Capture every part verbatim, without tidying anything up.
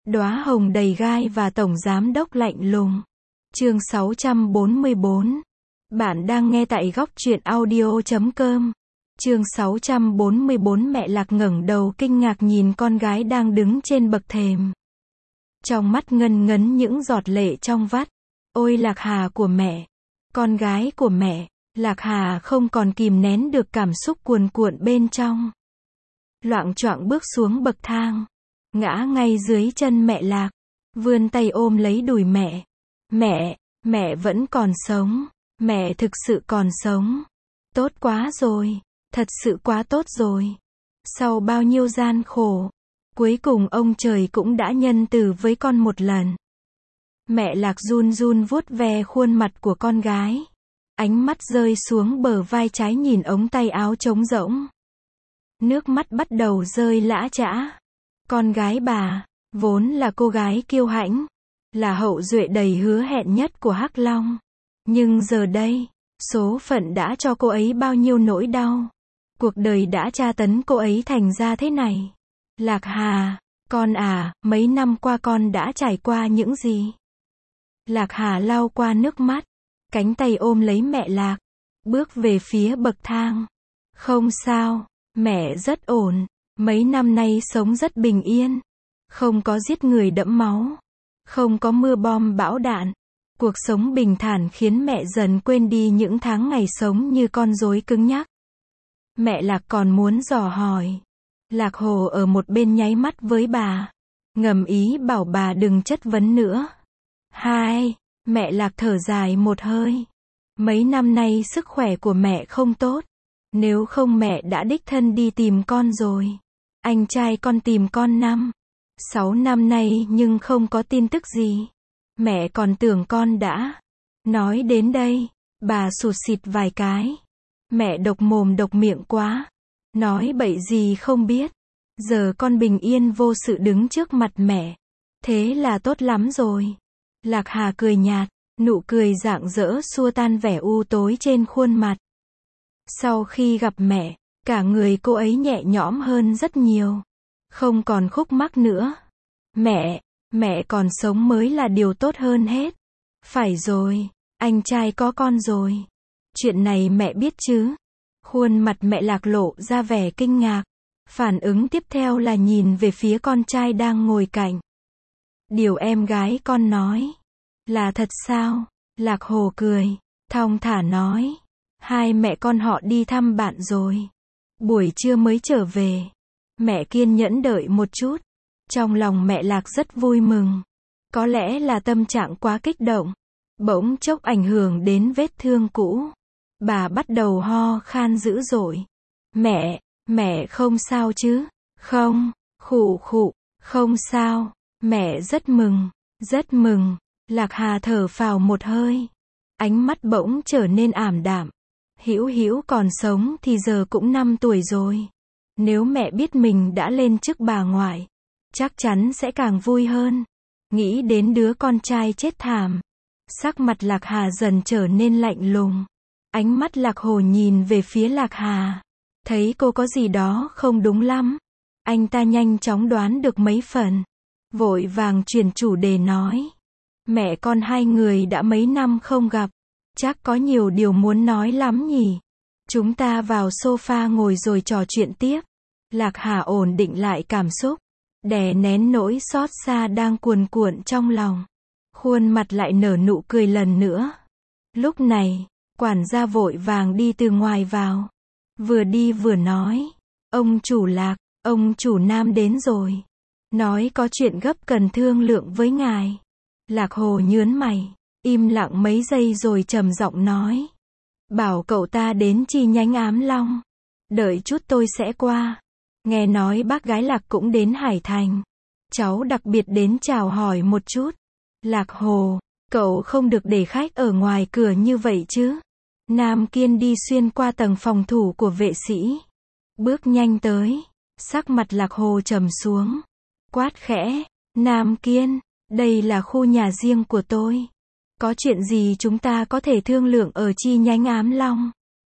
Đóa hồng đầy gai và tổng giám đốc lạnh lùng. Chương sáu trăm bốn mươi bốn. Bạn đang nghe tại góc truyện audio chấm com. Chương sáu trăm bốn mươi bốn. Mẹ Lạc ngẩng đầu kinh ngạc nhìn con gái đang đứng trên bậc thềm. Trong mắt ngân ngấn những giọt lệ trong vắt. Ôi Lạc Hà của mẹ! Con gái của mẹ! Lạc Hà không còn kìm nén được cảm xúc cuồn cuộn bên trong. Loạng choạng bước xuống bậc thang. Ngã ngay dưới chân mẹ Lạc. Vươn tay ôm lấy đùi mẹ. Mẹ! Mẹ vẫn còn sống. Mẹ thực sự còn sống. Tốt quá rồi. Thật sự quá tốt rồi. Sau bao nhiêu gian khổ, cuối cùng ông trời cũng đã nhân từ với con một lần. Mẹ Lạc run run vuốt ve khuôn mặt của con gái. Ánh mắt rơi xuống bờ vai trái nhìn ống tay áo trống rỗng. Nước mắt bắt đầu rơi lã chã. Con gái bà, vốn là cô gái kiêu hãnh, là hậu duệ đầy hứa hẹn nhất của Hắc Long. Nhưng giờ đây, số phận đã cho cô ấy bao nhiêu nỗi đau. Cuộc đời đã tra tấn cô ấy thành ra thế này. Lạc Hà, con à, mấy năm qua con đã trải qua những gì? Lạc Hà lau qua nước mắt, cánh tay ôm lấy mẹ Lạc, bước về phía bậc thang. Không sao, mẹ rất ổn, mấy năm nay sống rất bình yên. Không có giết người đẫm máu, không có mưa bom bão đạn. Cuộc sống bình thản khiến mẹ dần quên đi những tháng ngày sống như con rối cứng nhắc. Mẹ Lạc còn muốn dò hỏi. Lạc Hồ ở một bên nháy mắt với bà, ngầm ý bảo bà đừng chất vấn nữa. Hai, mẹ Lạc thở dài một hơi. Mấy năm nay sức khỏe của mẹ không tốt. Nếu không mẹ đã đích thân đi tìm con rồi. Anh trai con tìm con năm, sáu năm nay nhưng không có tin tức gì. Mẹ còn tưởng con đã. Nói đến đây, bà sụt sịt vài cái. Mẹ độc mồm độc miệng quá. Nói bậy gì không biết. Giờ con bình yên vô sự đứng trước mặt mẹ. Thế là tốt lắm rồi. Lạc Hà cười nhạt, nụ cười rạng rỡ xua tan vẻ u tối trên khuôn mặt. Sau khi gặp mẹ, cả người cô ấy nhẹ nhõm hơn rất nhiều. Không còn khúc mắc nữa. Mẹ, mẹ còn sống mới là điều tốt hơn hết. Phải rồi, anh trai có con rồi. Chuyện này mẹ biết chứ? Khuôn mặt mẹ Lạc lộ ra vẻ kinh ngạc. Phản ứng tiếp theo là nhìn về phía con trai đang ngồi cạnh. Điều em gái con nói là thật sao? Lạc Hồ cười, thong thả nói. Hai mẹ con họ đi thăm bạn rồi. Buổi trưa mới trở về. Mẹ kiên nhẫn đợi một chút. Trong lòng mẹ Lạc rất vui mừng. Có lẽ là tâm trạng quá kích động. Bỗng chốc ảnh hưởng đến vết thương cũ. Bà bắt đầu ho khan dữ dội. Mẹ, mẹ không sao chứ? Không, khụ khụ, không sao. Mẹ rất mừng, rất mừng. Lạc Hà thở phào một hơi. Ánh mắt bỗng trở nên ảm đạm. Hữu Hữu còn sống thì giờ cũng năm tuổi rồi. Nếu mẹ biết mình đã lên chức bà ngoại, chắc chắn sẽ càng vui hơn. Nghĩ đến đứa con trai chết thảm. Sắc mặt Lạc Hà dần trở nên lạnh lùng. Ánh mắt Lạc Hồ nhìn về phía Lạc Hà. Thấy cô có gì đó không đúng lắm. Anh ta nhanh chóng đoán được mấy phần. Vội vàng chuyển chủ đề nói. Mẹ con hai người đã mấy năm không gặp. Chắc có nhiều điều muốn nói lắm nhỉ. Chúng ta vào sofa ngồi rồi trò chuyện tiếp. Lạc Hà ổn định lại cảm xúc. Đè nén nỗi xót xa đang cuồn cuộn trong lòng. Khuôn mặt lại nở nụ cười lần nữa. Lúc này, quản gia vội vàng đi từ ngoài vào. Vừa đi vừa nói. Ông chủ Lạc, ông chủ Nam đến rồi. Nói có chuyện gấp cần thương lượng với ngài. Lạc Hồ nhớn mày. Im lặng mấy giây rồi trầm giọng nói. Bảo cậu ta đến chi nhánh Ám Long. Đợi chút tôi sẽ qua. Nghe nói bác gái Lạc cũng đến Hải Thành. Cháu đặc biệt đến chào hỏi một chút. Lạc Hồ, cậu không được để khách ở ngoài cửa như vậy chứ. Nam Kiên đi xuyên qua tầng phòng thủ của vệ sĩ. Bước nhanh tới. Sắc mặt Lạc Hồ trầm xuống. Quát khẽ. Nam Kiên, đây là khu nhà riêng của tôi. Có chuyện gì chúng ta có thể thương lượng ở chi nhánh Ám Long?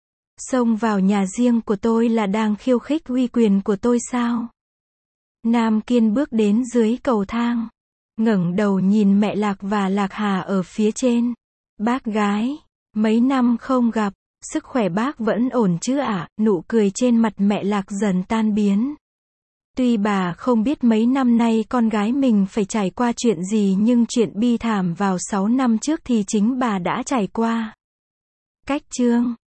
Xông vào nhà riêng của tôi là đang khiêu khích uy quyền của tôi sao? Nam Kiên bước đến dưới cầu thang. ngẩng đầu nhìn mẹ Lạc và Lạc Hà ở phía trên. Bác gái, mấy năm không gặp, sức khỏe bác vẫn ổn chứ ạ? Nụ cười trên mặt mẹ Lạc dần tan biến. Tuy bà không biết mấy năm nay con gái mình phải trải qua chuyện gì, nhưng chuyện bi thảm vào sáu năm trước thì chính bà đã trải qua. Cách chương